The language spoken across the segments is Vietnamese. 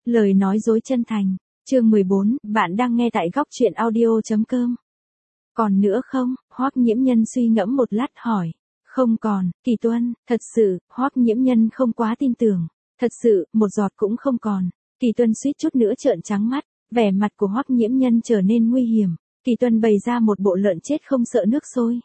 Lời nói dối chân thành. Chương 14, bạn đang nghe tại góc truyện audio.com. Còn nữa không? Hoắc Nhiễm Nhân suy ngẫm một lát hỏi. Không còn, Kỳ Tuân, thật sự, Hoắc Nhiễm Nhân không quá tin tưởng. Thật sự, một giọt cũng không còn. Kỳ Tuân suýt chút nữa trợn trắng mắt, vẻ mặt của Hoắc Nhiễm Nhân trở nên nguy hiểm. Kỳ Tuân bày ra một bộ lợn chết không sợ nước sôi.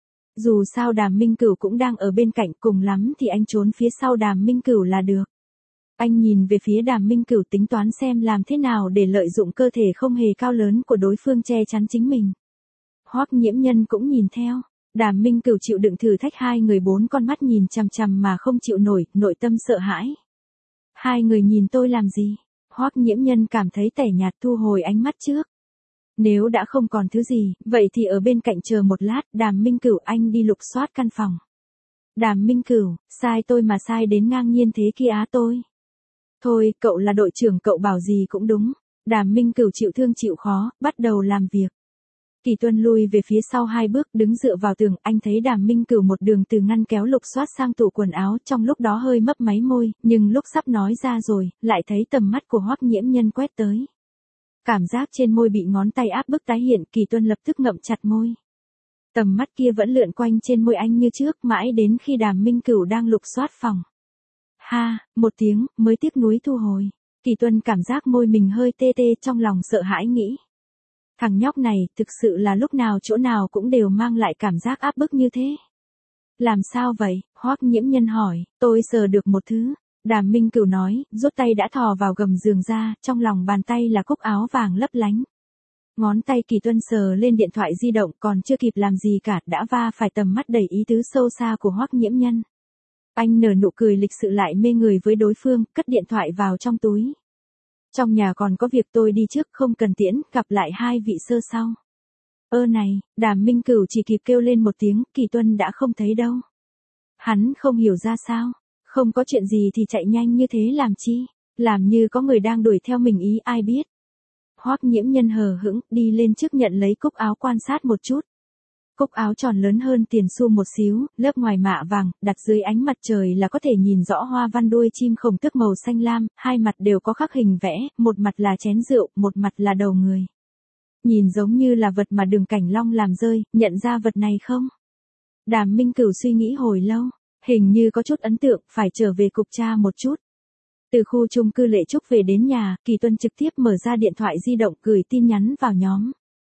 Dù sao Đàm Minh Cửu cũng đang ở bên cạnh, cùng lắm thì anh trốn phía sau Đàm Minh Cửu là được. Anh nhìn về phía Đàm Minh Cửu tính toán xem làm thế nào để lợi dụng cơ thể không hề cao lớn của đối phương che chắn chính mình. Hoắc Nhiễm Nhân cũng nhìn theo. Đàm Minh Cửu chịu đựng thử thách, hai người bốn con mắt nhìn chằm chằm mà không chịu nổi, nội tâm sợ hãi. Hai người nhìn tôi làm gì? Hoắc Nhiễm Nhân cảm thấy tẻ nhạt, thu hồi ánh mắt trước. Nếu đã không còn thứ gì, vậy thì ở bên cạnh chờ một lát. Đàm Minh Cửu, anh đi lục soát căn phòng. Đàm Minh Cửu, sai tôi mà sai đến ngang nhiên thế kia á tôi. Thôi, cậu là đội trưởng, cậu bảo gì cũng đúng. Đàm Minh Cửu chịu thương chịu khó, bắt đầu làm việc. Kỳ Tuân lui về phía sau hai bước, đứng dựa vào tường. Anh thấy Đàm Minh Cửu một đường từ ngăn kéo lục soát sang tủ quần áo, trong lúc đó hơi mấp máy môi, nhưng lúc sắp nói ra rồi, lại thấy tầm mắt của Hoắc Nhiễm Nhân quét tới. Cảm giác trên môi bị ngón tay áp bức tái hiện, Kỳ Tuân lập tức ngậm chặt môi. Tầm mắt kia vẫn lượn quanh trên môi anh như trước, mãi đến khi Đàm Minh Cửu đang lục soát phòng. Ha, một tiếng, mới tiếc nuối thu hồi. Kỳ Tuân cảm giác môi mình hơi tê tê, trong lòng sợ hãi nghĩ. Thằng nhóc này, thực sự là lúc nào chỗ nào cũng đều mang lại cảm giác áp bức như thế. Làm sao vậy? Hoắc Nhiễm Nhân hỏi. Tôi sờ được một thứ. Đàm Minh Cửu nói, rút tay đã thò vào gầm giường ra, trong lòng bàn tay là cúc áo vàng lấp lánh. Ngón tay Kỳ Tuân sờ lên điện thoại di động, còn chưa kịp làm gì cả, đã va phải tầm mắt đầy ý tứ sâu xa của Hoắc Nhiễm Nhân. Anh nở nụ cười lịch sự lại mê người với đối phương, cất điện thoại vào trong túi. Trong nhà còn có việc, tôi đi trước, không cần tiễn, gặp lại hai vị sơ sau. Này, Đàm Minh Cửu chỉ kịp kêu lên một tiếng, Kỳ Tuân đã không thấy đâu. Hắn không hiểu ra sao, không có chuyện gì thì chạy nhanh như thế làm chi, làm như có người đang đuổi theo mình ý ai biết. Hoắc Nhiễm Nhân hờ hững, đi lên trước nhận lấy cúc áo quan sát một chút. Cúc áo tròn lớn hơn tiền xu một xíu, lớp ngoài mạ vàng, đặt dưới ánh mặt trời là có thể nhìn rõ hoa văn đuôi chim khổng tước màu xanh lam, hai mặt đều có khắc hình vẽ, một mặt là chén rượu, một mặt là đầu người. Nhìn giống như là vật mà Đường Cảnh Long làm rơi, nhận ra vật này không? Đàm Minh Cửu suy nghĩ hồi lâu, hình như có chút ấn tượng, phải trở về cục tra một chút. Từ khu chung cư Lệ Trúc về đến nhà, Kỳ Tuân trực tiếp mở ra điện thoại di động, gửi tin nhắn vào nhóm.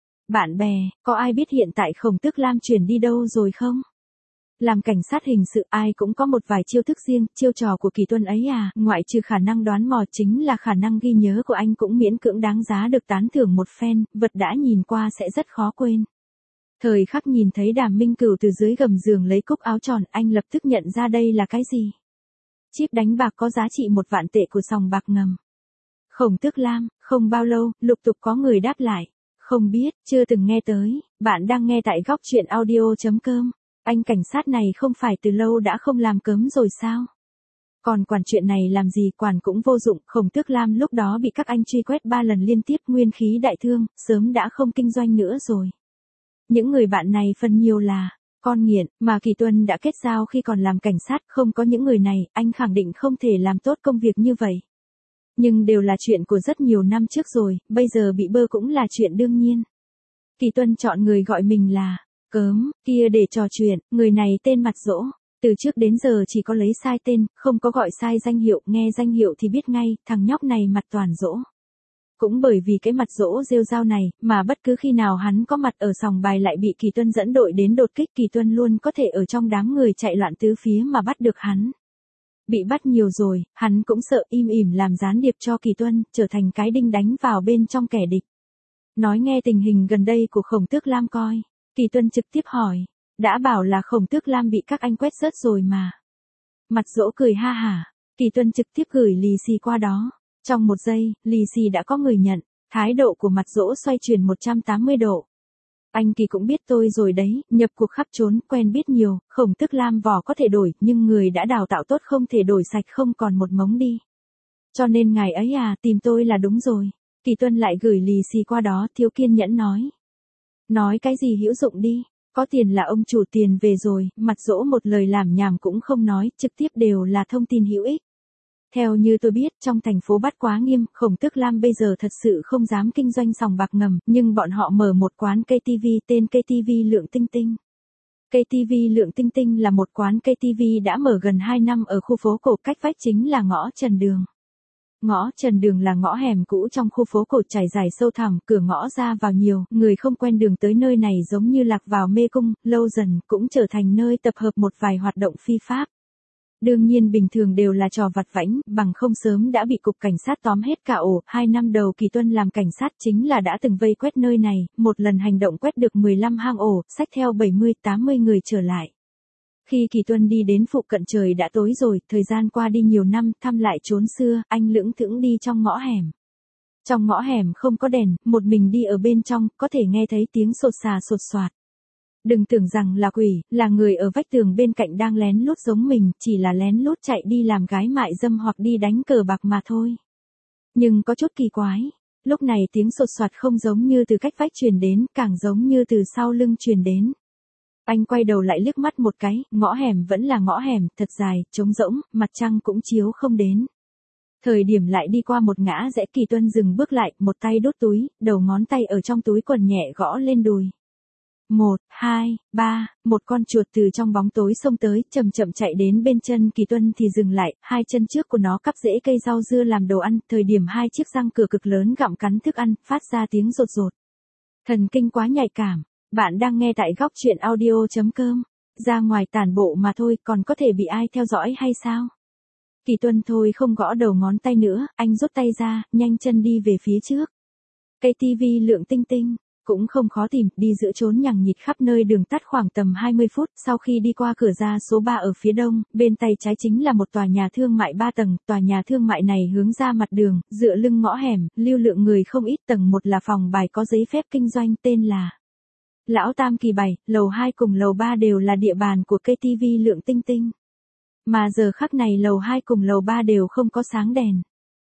Bạn bè, có ai biết hiện tại Khổng Tước Lam chuyển đi đâu rồi không? Làm cảnh sát hình sự ai cũng có một vài chiêu thức riêng, chiêu trò của Kỳ Tuân ấy à, ngoại trừ khả năng đoán mò chính là khả năng ghi nhớ của anh cũng miễn cưỡng đáng giá được tán thưởng một phen, vật đã nhìn qua sẽ rất khó quên. Thời khắc nhìn thấy Đàm Minh Cửu từ dưới gầm giường lấy cúc áo tròn, anh lập tức nhận ra đây là cái gì. Chip đánh bạc có giá trị 1 vạn tệ của sòng bạc ngầm. Khổng Tước Lam, không bao lâu, lục tục có người đáp lại. Không biết, chưa từng nghe tới, bạn đang nghe tại góc truyện audio.com. Anh cảnh sát này không phải từ lâu đã không làm cớm rồi sao? Còn quản chuyện này làm gì, quản cũng vô dụng. Khổng Tước Lam lúc đó bị các anh truy quét 3 lần liên tiếp, nguyên khí đại thương, sớm đã không kinh doanh nữa rồi. Những người bạn này phần nhiều là con nghiện, mà Kỳ Tuân đã kết giao khi còn làm cảnh sát, không có những người này, anh khẳng định không thể làm tốt công việc như vậy. Nhưng đều là chuyện của rất nhiều năm trước rồi, bây giờ bị bơ cũng là chuyện đương nhiên. Kỳ Tuân chọn người gọi mình là cớm, kia để trò chuyện, người này tên Mặt Dỗ. Từ trước đến giờ chỉ có lấy sai tên, không có gọi sai danh hiệu, nghe danh hiệu thì biết ngay, thằng nhóc này mặt toàn dỗ. Cũng bởi vì cái Mặt Dỗ rêu rao này, mà bất cứ khi nào hắn có mặt ở sòng bài lại bị Kỳ Tuân dẫn đội đến đột kích, Kỳ Tuân luôn có thể ở trong đám người chạy loạn tứ phía mà bắt được hắn. Bị bắt nhiều rồi, hắn cũng sợ, im ỉm làm gián điệp cho Kỳ Tuân, trở thành cái đinh đánh vào bên trong kẻ địch. Nói nghe tình hình gần đây của Khổng Tước Lam coi. Kỳ Tuân trực tiếp hỏi. Đã bảo là Khổng Tước Lam bị các anh quét rớt rồi mà. Mặt Dỗ cười ha hả. Kỳ Tuân trực tiếp gửi lì xì qua đó. Trong một giây, lì xì đã có người nhận. Thái độ của Mặt Dỗ xoay chuyển 180 độ. Anh Kỳ cũng biết tôi rồi đấy, nhập cuộc khắp trốn, quen biết nhiều, Khổng Tước Lam vỏ có thể đổi, nhưng người đã đào tạo tốt không thể đổi sạch, không còn một mống đi. Cho nên ngài ấy à, tìm tôi là đúng rồi. Kỳ Tuân lại gửi lì xì qua đó, thiếu kiên nhẫn nói. Nói cái gì hữu dụng đi, có tiền là ông chủ tiền về rồi. Mặt Dỗ một lời làm nhảm cũng không nói, trực tiếp đều là thông tin hữu ích. Theo như tôi biết, trong thành phố bắt quá nghiêm, Khổng Tước Lam bây giờ thật sự không dám kinh doanh sòng bạc ngầm, nhưng bọn họ mở một quán KTV tên KTV Lượng Tinh Tinh. KTV Lượng Tinh Tinh là một quán KTV đã mở gần 2 năm ở khu phố cổ, cách vách chính là ngõ Trần Đường. Ngõ Trần Đường là ngõ hẻm cũ trong khu phố cổ trải dài sâu thẳm, cửa ngõ ra vào nhiều, người không quen đường tới nơi này giống như lạc vào mê cung, lâu dần cũng trở thành nơi tập hợp một vài hoạt động phi pháp. Đương nhiên bình thường đều là trò vặt vãnh, bằng không sớm đã bị cục cảnh sát tóm hết cả ổ. 2 năm đầu Kỳ Tuân làm cảnh sát chính là đã từng vây quét nơi này, một lần hành động quét được 15 hang ổ, xách theo 70-80 người trở lại. Khi Kỳ Tuân đi đến phụ cận trời đã tối rồi, thời gian qua đi nhiều năm, thăm lại chốn xưa, anh lững thững đi trong ngõ hẻm. Trong ngõ hẻm không có đèn, một mình đi ở bên trong, có thể nghe thấy tiếng sột xà sột soạt. Đừng tưởng rằng là quỷ, là người ở vách tường bên cạnh đang lén lút giống mình, chỉ là lén lút chạy đi làm gái mại dâm hoặc đi đánh cờ bạc mà thôi. Nhưng có chút kỳ quái, lúc này tiếng sột soạt không giống như từ cách vách truyền đến, càng giống như từ sau lưng truyền đến. Anh quay đầu lại liếc mắt một cái, ngõ hẻm vẫn là ngõ hẻm, thật dài, trống rỗng, mặt trăng cũng chiếu không đến. Thời điểm lại đi qua một ngã rẽ, Kỳ Tuân dừng bước lại, một tay đút túi, đầu ngón tay ở trong túi quần nhẹ gõ lên đùi. 1, 2, 3, một con chuột từ trong bóng tối xông tới, chậm chậm chạy đến bên chân Kỳ Tuân thì dừng lại, hai chân trước của nó cắp rễ cây rau dưa làm đồ ăn, thời điểm hai chiếc răng cửa cực lớn gặm cắn thức ăn, phát ra tiếng rột rột. Thần kinh quá nhạy cảm. Bạn đang nghe tại góc truyện audio.com. Ra ngoài tản bộ mà thôi, còn có thể bị ai theo dõi hay sao? Kỳ Tuân thôi không gõ đầu ngón tay nữa, anh rút tay ra, nhanh chân đi về phía trước. KTV Lượng Tinh Tinh cũng không khó tìm, đi giữa chốn nhằng nhịt khắp nơi đường tắt khoảng tầm 20 phút, sau khi đi qua cửa ra số 3 ở phía đông, bên tay trái chính là một tòa nhà thương mại 3 tầng, tòa nhà thương mại này hướng ra mặt đường, dựa lưng ngõ hẻm, lưu lượng người không ít, tầng 1 là phòng bài có giấy phép kinh doanh tên là Lão Tam Kỳ Bảy, lầu 2 cùng lầu 3 đều là địa bàn của KTV Lượng Tinh Tinh. Mà giờ khắc này lầu 2 cùng lầu 3 đều không có sáng đèn.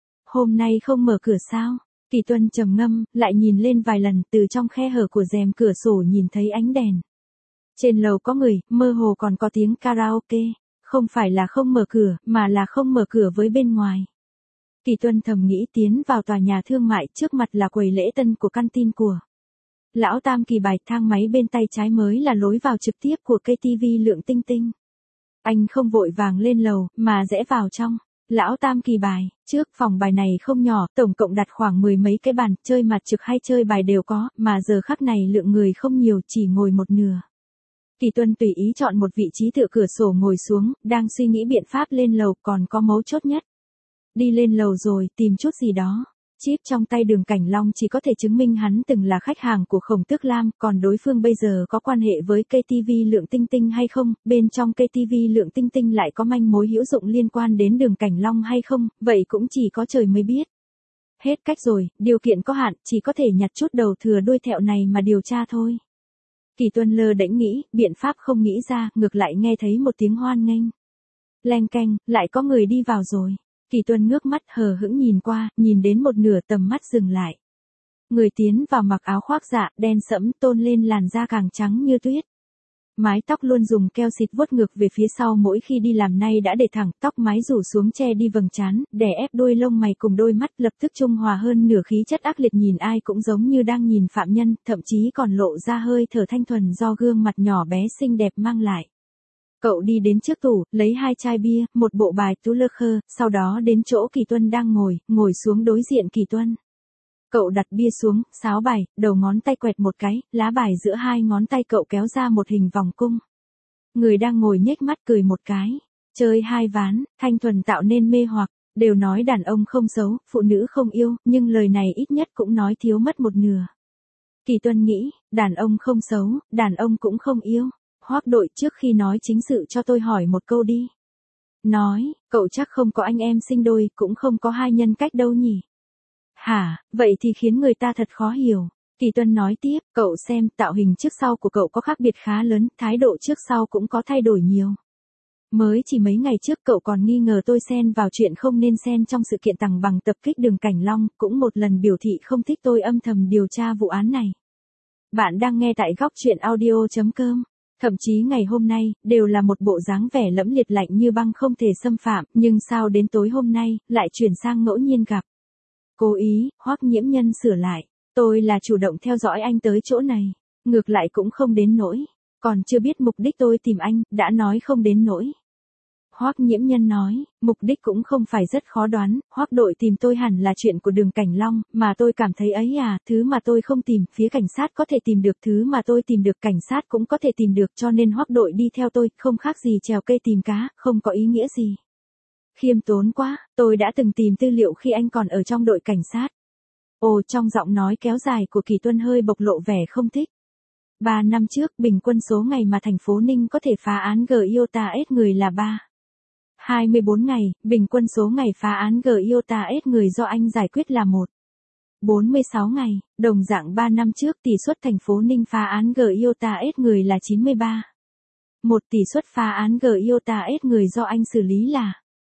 Hôm nay không mở cửa sao? Kỳ Tuân trầm ngâm, lại nhìn lên vài lần, từ trong khe hở của rèm cửa sổ nhìn thấy ánh đèn. Trên lầu có người, mơ hồ còn có tiếng karaoke, không phải là không mở cửa, mà là không mở cửa với bên ngoài. Kỳ Tuân thầm nghĩ tiến vào tòa nhà thương mại, trước mặt là quầy lễ tân của căn tin của Lão Tam Kỳ Bài, thang máy bên tay trái mới là lối vào trực tiếp của KTV Lượng Tinh Tinh. Anh không vội vàng lên lầu, mà rẽ vào trong Lão Tam Kỳ Bài. Trước phòng bài này không nhỏ, tổng cộng đặt khoảng 10 mấy cái bàn, chơi mặt trực hay chơi bài đều có, mà giờ khắc này lượng người không nhiều, chỉ ngồi một nửa. Kỳ Tuân tùy ý chọn một vị trí tựa cửa sổ ngồi xuống, đang suy nghĩ biện pháp lên lầu, còn có mấu chốt nhất. Đi lên lầu rồi, tìm chút gì đó. Chip trong tay Đường Cảnh Long chỉ có thể chứng minh hắn từng là khách hàng của Khổng Tước Lam, còn đối phương bây giờ có quan hệ với KTV Lượng Tinh Tinh hay không, bên trong KTV Lượng Tinh Tinh lại có manh mối hữu dụng liên quan đến Đường Cảnh Long hay không, vậy cũng chỉ có trời mới biết. Hết cách rồi, điều kiện có hạn, chỉ có thể nhặt chút đầu thừa đuôi thẹo này mà điều tra thôi. Kỳ Tuân lơ đễnh nghĩ, biện pháp không nghĩ ra, ngược lại nghe thấy một tiếng hoan nghênh. Leng keng, lại có người đi vào rồi. Kỳ Tuân ngước mắt hờ hững nhìn qua, nhìn đến một nửa tầm mắt dừng lại. Người tiến vào mặc áo khoác dạ, đen sẫm, tôn lên làn da càng trắng như tuyết. Mái tóc luôn dùng keo xịt vuốt ngược về phía sau mỗi khi đi làm, nay đã để thẳng, tóc mái rủ xuống che đi vầng trán, đè ép đôi lông mày cùng đôi mắt, lập tức trung hòa hơn nửa khí chất ác liệt, nhìn ai cũng giống như đang nhìn phạm nhân, thậm chí còn lộ ra hơi thở thanh thuần do gương mặt nhỏ bé xinh đẹp mang lại. Cậu đi đến trước tủ, lấy 2 chai bia, một bộ bài tú lơ khơ, sau đó đến chỗ Kỳ Tuân đang ngồi xuống đối diện Kỳ Tuân. Cậu đặt bia xuống, sáo bài, đầu ngón tay quẹt một cái, lá bài giữa 2 ngón tay cậu kéo ra một hình vòng cung. Người đang ngồi nhếch mắt cười một cái. Chơi 2 ván, thanh thuần tạo nên mê hoặc, đều nói đàn ông không xấu, phụ nữ không yêu, nhưng lời này ít nhất cũng nói thiếu mất một nửa. Kỳ Tuân nghĩ, đàn ông không xấu, đàn ông cũng không yêu. Hoác Đội, trước khi nói chính sự cho tôi hỏi một câu đi. Nói, cậu chắc không có anh em sinh đôi, cũng không có 2 nhân cách đâu nhỉ? Hả, vậy thì khiến người ta thật khó hiểu. Kỳ Tuân nói tiếp, cậu xem, tạo hình trước sau của cậu có khác biệt khá lớn, thái độ trước sau cũng có thay đổi nhiều. Mới chỉ mấy ngày trước cậu còn nghi ngờ tôi xen vào chuyện không nên xen trong sự kiện tằng bằng tập kích Đường Cảnh Long, cũng một lần biểu thị không thích tôi âm thầm điều tra vụ án này. Bạn đang nghe tại góc truyện audio.com. Thậm chí ngày hôm nay, đều là một bộ dáng vẻ lẫm liệt lạnh như băng không thể xâm phạm, nhưng sao đến tối hôm nay, lại chuyển sang ngẫu nhiên gặp. Cố ý, Hoắc Nhiễm Nhân sửa lại. Tôi là chủ động theo dõi anh tới chỗ này. Ngược lại cũng không đến nỗi. Còn chưa biết mục đích tôi tìm anh, đã nói không đến nỗi. Hoắc Nhiễm Nhân nói, mục đích cũng không phải rất khó đoán, Hoắc đội tìm tôi hẳn là chuyện của Đường Cảnh Long, mà tôi cảm thấy ấy à, thứ mà tôi không tìm, phía cảnh sát có thể tìm được, thứ mà tôi tìm được cảnh sát cũng có thể tìm được, cho nên Hoắc đội đi theo tôi, không khác gì trèo cây tìm cá, không có ý nghĩa gì. Khiêm tốn quá, tôi đã từng tìm tư liệu khi anh còn ở trong đội cảnh sát. Ồ, trong giọng nói kéo dài của Kỳ Tuân hơi bộc lộ vẻ không thích. 3 năm trước, bình quân số ngày mà thành phố Ninh có thể phá án GIOTA S người là 24 ngày, bình quân số ngày phá án GIOTA S người do anh giải quyết là 46 ngày, đồng dạng 3 năm trước tỷ suất thành phố Ninh phá án GIOTA S người là 93. Một tỷ suất phá án GIOTA S người do anh xử lý là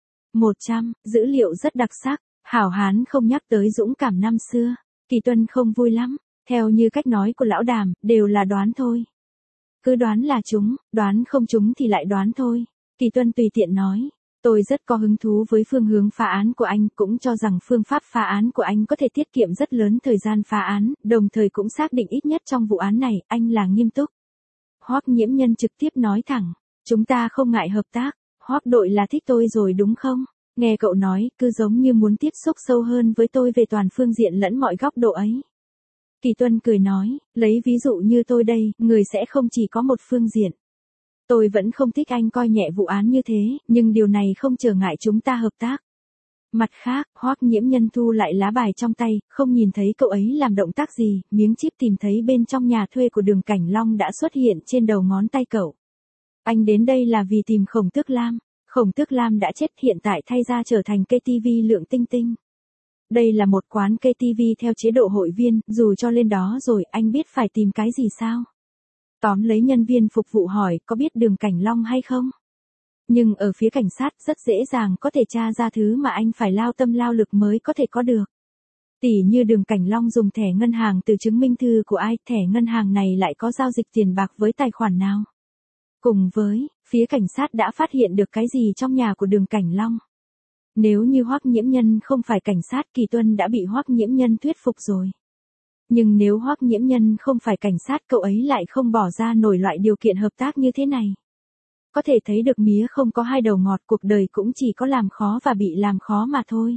100, dữ liệu rất đặc sắc, hảo hán không nhắc tới dũng cảm năm xưa, Kỳ Tuân không vui lắm, theo như cách nói của lão Đàm, đều là đoán thôi. Cứ đoán là chúng, đoán không chúng thì lại đoán thôi, Kỳ Tuân tùy tiện nói. Tôi rất có hứng thú với phương hướng phá án của anh, cũng cho rằng phương pháp phá án của anh có thể tiết kiệm rất lớn thời gian phá án, đồng thời cũng xác định ít nhất trong vụ án này, anh là nghiêm túc. Hoắc Nhiễm Nhân trực tiếp nói thẳng, chúng ta không ngại hợp tác, Hoắc đội là thích tôi rồi đúng không? Nghe cậu nói, cứ giống như muốn tiếp xúc sâu hơn với tôi về toàn phương diện lẫn mọi góc độ ấy. Kỳ Tuân cười nói, lấy ví dụ như tôi đây, người sẽ không chỉ có một phương diện. Tôi vẫn không thích anh coi nhẹ vụ án như thế, nhưng điều này không trở ngại chúng ta hợp tác. Mặt khác, Hoắc Nhiễm Nhân thu lại lá bài trong tay, không nhìn thấy cậu ấy làm động tác gì, miếng chip tìm thấy bên trong nhà thuê của Đường Cảnh Long đã xuất hiện trên đầu ngón tay cậu. Anh đến đây là vì tìm Khổng Tước Lam. Khổng Tước Lam đã chết, hiện tại thay ra trở thành KTV Lượng Tinh Tinh. Đây là một quán KTV theo chế độ hội viên, dù cho lên đó rồi, anh biết phải tìm cái gì sao? Tóm lấy nhân viên phục vụ hỏi, có biết Đường Cảnh Long hay không? Nhưng ở phía cảnh sát rất dễ dàng có thể tra ra thứ mà anh phải lao tâm lao lực mới có thể có được. Tỉ như Đường Cảnh Long dùng thẻ ngân hàng từ chứng minh thư của ai, thẻ ngân hàng này lại có giao dịch tiền bạc với tài khoản nào. Cùng với, phía cảnh sát đã phát hiện được cái gì trong nhà của Đường Cảnh Long. Nếu như Hoắc Nhiễm Nhân không phải cảnh sát, Kỳ Tuân đã bị Hoắc Nhiễm Nhân thuyết phục rồi. Nhưng nếu Hoắc Nhiễm Nhân không phải cảnh sát, cậu ấy lại không bỏ ra nổi loại điều kiện hợp tác như thế này. Có thể thấy được mía không có hai đầu ngọt, cuộc đời cũng chỉ có làm khó và bị làm khó mà thôi.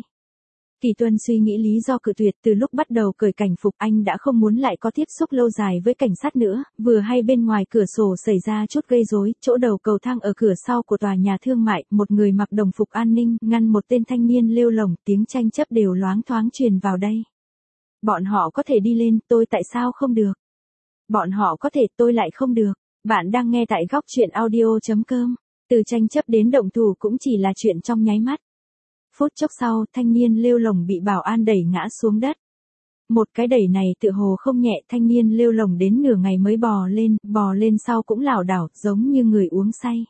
Kỳ Tuân suy nghĩ lý do cự tuyệt, từ lúc bắt đầu cởi cảnh phục anh đã không muốn lại có tiếp xúc lâu dài với cảnh sát nữa, vừa hay bên ngoài cửa sổ xảy ra chút gây rối, chỗ đầu cầu thang ở cửa sau của tòa nhà thương mại, một người mặc đồng phục an ninh, ngăn một tên thanh niên lêu lổng, tiếng tranh chấp đều loáng thoáng truyền vào đây. Bọn họ có thể đi lên, tôi tại sao không được? Bọn họ có thể, tôi lại không được. Bạn đang nghe tại góc truyện audio.com. Từ tranh chấp đến động thủ cũng chỉ là chuyện trong nháy mắt. Phút chốc sau, thanh niên lêu lổng bị bảo an đẩy ngã xuống đất. Một cái đẩy này tựa hồ không nhẹ, thanh niên lêu lổng đến nửa ngày mới bò lên sau cũng lảo đảo, giống như người uống say.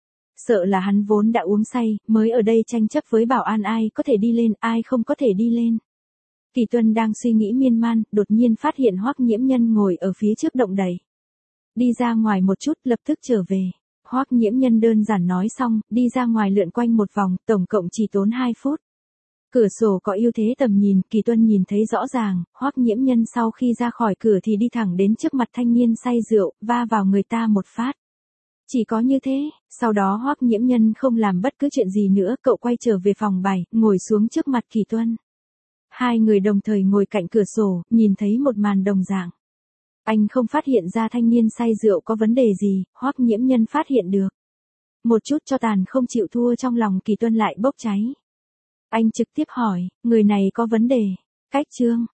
Sợ là hắn vốn đã uống say, mới ở đây tranh chấp với bảo an ai có thể đi lên, ai không có thể đi lên. Kỳ Tuân đang suy nghĩ miên man, đột nhiên phát hiện Hoắc Nhiễm Nhân ngồi ở phía trước động đẩy. Đi ra ngoài một chút, lập tức trở về. Hoắc Nhiễm Nhân đơn giản nói xong, đi ra ngoài lượn quanh một vòng, tổng cộng chỉ tốn 2 phút. Cửa sổ có ưu thế tầm nhìn, Kỳ Tuân nhìn thấy rõ ràng, Hoắc Nhiễm Nhân sau khi ra khỏi cửa thì đi thẳng đến trước mặt thanh niên say rượu, va vào người ta một phát. Chỉ có như thế, sau đó Hoắc Nhiễm Nhân không làm bất cứ chuyện gì nữa, cậu quay trở về phòng bài, ngồi xuống trước mặt Kỳ Tuân. Hai người đồng thời ngồi cạnh cửa sổ, nhìn thấy một màn đồng dạng. Anh không phát hiện ra thanh niên say rượu có vấn đề gì, Hoắc Nhiễm Nhân phát hiện được. Một chút cho tàn không chịu thua trong lòng Kỳ Tuân lại bốc cháy. Anh trực tiếp hỏi, người này có vấn đề. Cách trương,